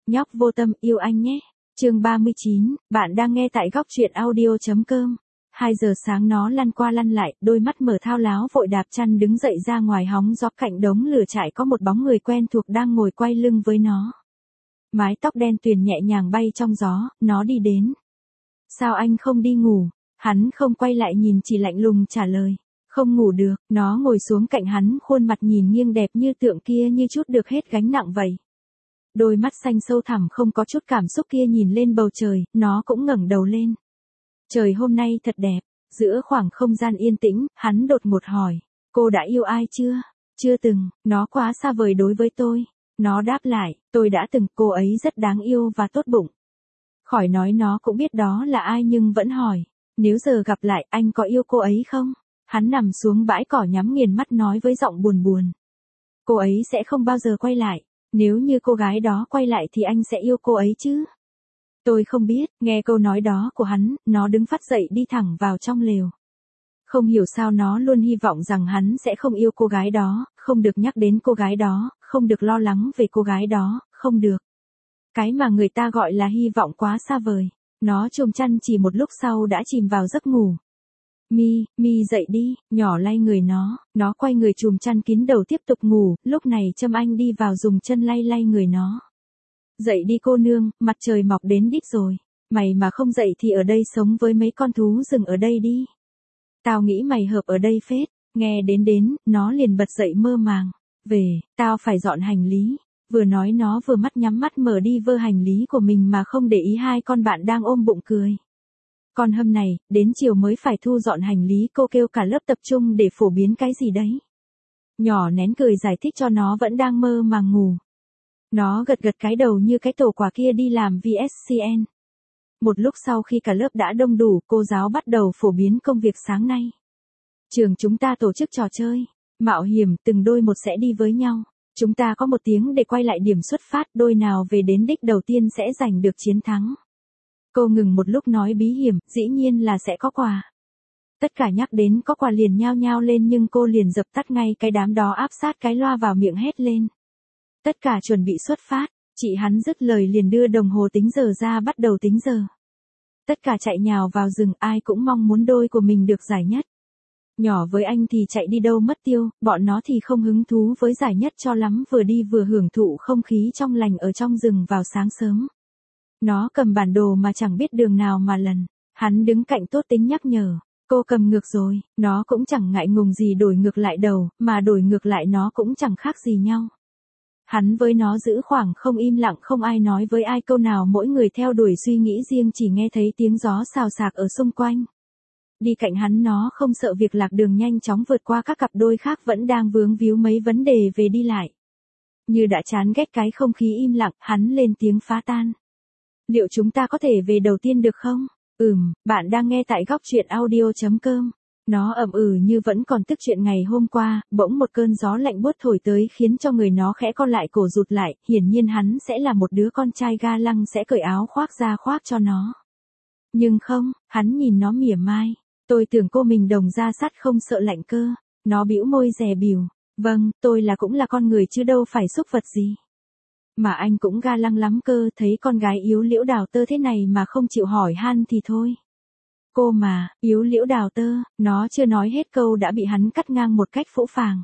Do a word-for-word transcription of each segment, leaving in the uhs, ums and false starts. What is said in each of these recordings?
Nhóc vô tâm yêu anh nhé. Chương ba mươi chín, bạn đang nghe tại góc truyện audio.com. Hai giờ sáng nó lăn qua lăn lại, đôi mắt mở thao láo vội đạp chăn đứng dậy ra ngoài hóng gió. Cạnh đống lửa trại có một bóng người quen thuộc đang ngồi quay lưng với nó. Mái tóc đen tuyền nhẹ nhàng bay trong gió, nó đi đến. Sao anh không đi ngủ? Hắn không quay lại nhìn, chỉ lạnh lùng trả lời. Không ngủ được. Nó ngồi xuống cạnh hắn, khuôn mặt nhìn nghiêng đẹp như tượng kia như chút được hết gánh nặng vậy. Đôi mắt xanh sâu thẳm không có chút cảm xúc kia nhìn lên bầu trời, nó cũng ngẩng đầu lên. Trời hôm nay thật đẹp. Giữa khoảng không gian yên tĩnh, hắn đột ngột hỏi. Cô đã yêu ai chưa? Chưa từng, nó quá xa vời đối với tôi. Nó đáp lại, tôi đã từng, cô ấy rất đáng yêu và tốt bụng. Khỏi nói nó cũng biết đó là ai nhưng vẫn hỏi. Nếu giờ gặp lại, anh có yêu cô ấy không? Hắn nằm xuống bãi cỏ nhắm nghiền mắt nói với giọng buồn buồn. Cô ấy sẽ không bao giờ quay lại. Nếu như cô gái đó quay lại thì anh sẽ yêu cô ấy chứ? Tôi không biết. Nghe câu nói đó của hắn, nó đứng phắt dậy đi thẳng vào trong lều. Không hiểu sao nó luôn hy vọng rằng hắn sẽ không yêu cô gái đó, không được nhắc đến cô gái đó, không được lo lắng về cô gái đó, không được. Cái mà người ta gọi là hy vọng quá xa vời. Nó chồm chăn chỉ một lúc sau đã chìm vào giấc ngủ. Mi, Mi dậy đi, nhỏ lay người nó, nó quay người chùm chăn kín đầu tiếp tục ngủ, lúc này Trâm Anh đi vào dùng chân lay lay người nó. Dậy đi cô nương, mặt trời mọc đến đít rồi, mày mà không dậy thì ở đây sống với mấy con thú rừng ở đây đi. Tao nghĩ mày hợp ở đây phết, nghe đến đến, nó liền bật dậy mơ màng. Về, tao phải dọn hành lý. Vừa nói nó vừa mắt nhắm mắt mở đi vơ hành lý của mình mà không để ý hai con bạn đang ôm bụng cười. Con hâm này, đến chiều mới phải thu dọn hành lý, cô kêu cả lớp tập trung để phổ biến cái gì đấy. Nhỏ nén cười giải thích cho nó vẫn đang mơ màng ngủ. Nó gật gật cái đầu như cái tổ quả kia đi làm vê ét xê en. Một lúc sau khi cả lớp đã đông đủ, cô giáo bắt đầu phổ biến công việc sáng nay. Trường chúng ta tổ chức trò chơi, mạo hiểm, từng đôi một sẽ đi với nhau. Chúng ta có một tiếng để quay lại điểm xuất phát, đôi nào về đến đích đầu tiên sẽ giành được chiến thắng. Cô ngừng một lúc nói bí hiểm, dĩ nhiên là sẽ có quà. Tất cả nhắc đến có quà liền nhao nhao lên nhưng cô liền dập tắt ngay cái đám đó áp sát cái loa vào miệng hét lên. Tất cả chuẩn bị xuất phát, chị hắn dứt lời liền đưa đồng hồ tính giờ ra bắt đầu tính giờ. Tất cả chạy nhào vào rừng, ai cũng mong muốn đôi của mình được giải nhất. Nhỏ với anh thì chạy đi đâu mất tiêu, bọn nó thì không hứng thú với giải nhất cho lắm, vừa đi vừa hưởng thụ không khí trong lành ở trong rừng vào sáng sớm. Nó cầm bản đồ mà chẳng biết đường nào mà lần. Hắn đứng cạnh tốt tính nhắc nhở. Cô cầm ngược rồi, nó cũng chẳng ngại ngùng gì đổi ngược lại đầu, mà đổi ngược lại nó cũng chẳng khác gì nhau. Hắn với nó giữ khoảng không, im lặng, không ai nói với ai câu nào, mỗi người theo đuổi suy nghĩ riêng, chỉ nghe thấy tiếng gió xào xạc ở xung quanh. Đi cạnh hắn nó không sợ việc lạc đường, nhanh chóng vượt qua các cặp đôi khác vẫn đang vướng víu mấy vấn đề về đi lại. Như đã chán ghét cái không khí im lặng, hắn lên tiếng phá tan. Liệu chúng ta có thể về đầu tiên được không? Ừm, bạn đang nghe tại góc truyện audio.com. Nó ậm ừ như vẫn còn tức chuyện ngày hôm qua, bỗng một cơn gió lạnh buốt thổi tới khiến cho người nó khẽ co lại, cổ rụt lại, hiển nhiên hắn sẽ là một đứa con trai ga lăng sẽ cởi áo khoác ra khoác cho nó. Nhưng không, hắn nhìn nó mỉa mai. Tôi tưởng cô mình đồng da sắt không sợ lạnh cơ. Nó bĩu môi dè bỉu. Vâng, tôi là cũng là con người chứ đâu phải súc vật gì. Mà anh cũng ga lăng lắm cơ, thấy con gái yếu liễu đào tơ thế này mà không chịu hỏi han thì thôi. Cô mà, yếu liễu đào tơ, nó chưa nói hết câu đã bị hắn cắt ngang một cách phũ phàng.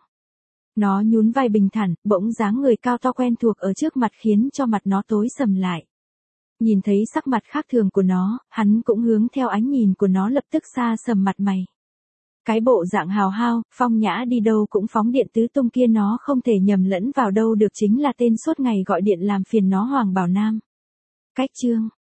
Nó nhún vai bình thản, bỗng dáng người cao to quen thuộc ở trước mặt khiến cho mặt nó tối sầm lại. Nhìn thấy sắc mặt khác thường của nó, hắn cũng hướng theo ánh nhìn của nó lập tức xa sầm mặt mày. Cái bộ dạng hào hao, phong nhã đi đâu cũng phóng điện tứ tung kia nó không thể nhầm lẫn vào đâu được, chính là tên suốt ngày gọi điện làm phiền nó Hoàng Bảo Nam. Cách chương